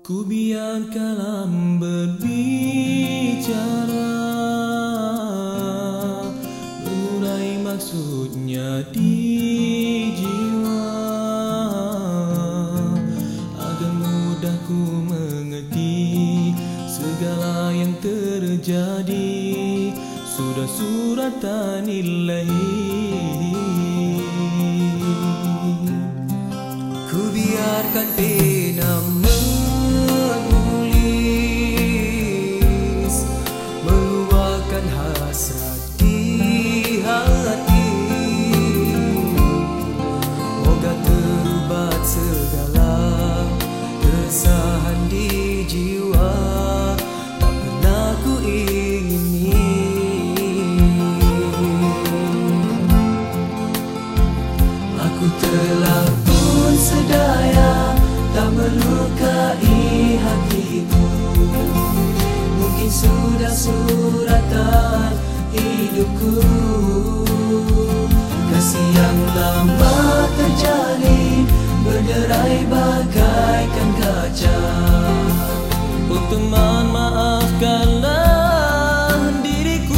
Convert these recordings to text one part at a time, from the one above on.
Ku biar kalam berbicara, berurai maksudnya di jiwa, agar mudah ku mengerti segala yang terjadi. Sudah suratan ilahi, ku biarkan pena menulis, meluahkan hasrat di hati. Moga terubat segala keresahan di jiwa, tak pernah ku ingini. Aku telah pun sedaya tak melukai hatimu. Mungkin sudah suratan hidupku, kasih yang lama terjalin berderai bagaikan kaca. Oh teman, maafkanlah diriku.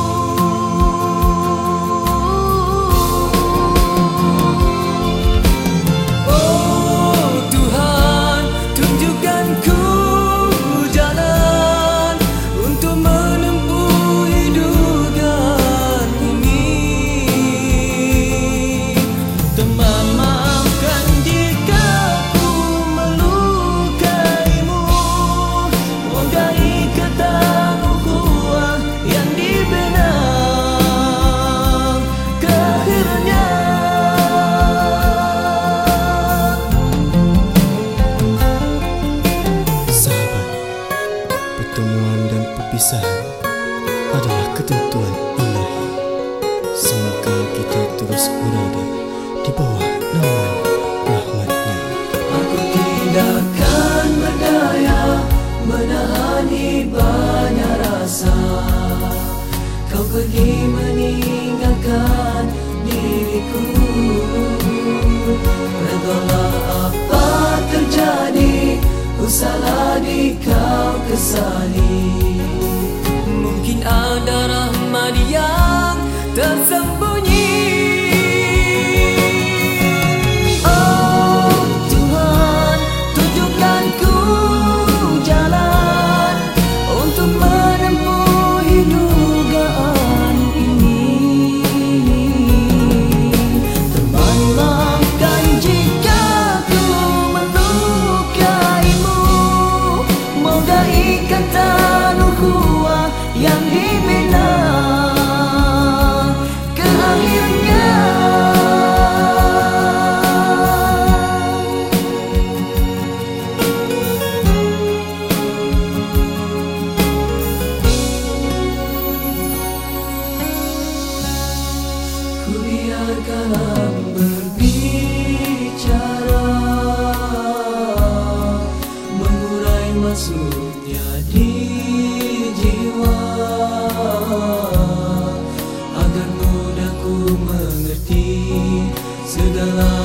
Oh Tuhan, tunjukkan ku jalan untuk menempuh dugaan ini. Teman, maafkan jika ku melukaimu. Moga ikatan ukhuwah yang dibina ke akhirnya. Sahabat, pertemuan dan perpisahan adalah ketentuan ilahi. Semoga kita terus berada di bawah naungan rahmat-Nya. Aku tidak akan berdaya menahan ibanya rasa. Kau pergi meninggalkan diriku. Redalah apa terjadi, ku salah di kau kesali. Mungkin ada rahmat yang tersembunyi. Oh Tuhan, tunjukkan ku jalan untuk menempuh dugaan ini. Teman, maafkan jika ku melukaimu. Moga ikatan ukhuwah yang dibina ke akhirnya. Ku biar kalam berbicara, mengurai maksudnya di jiwa, agar mudah ku mengerti segala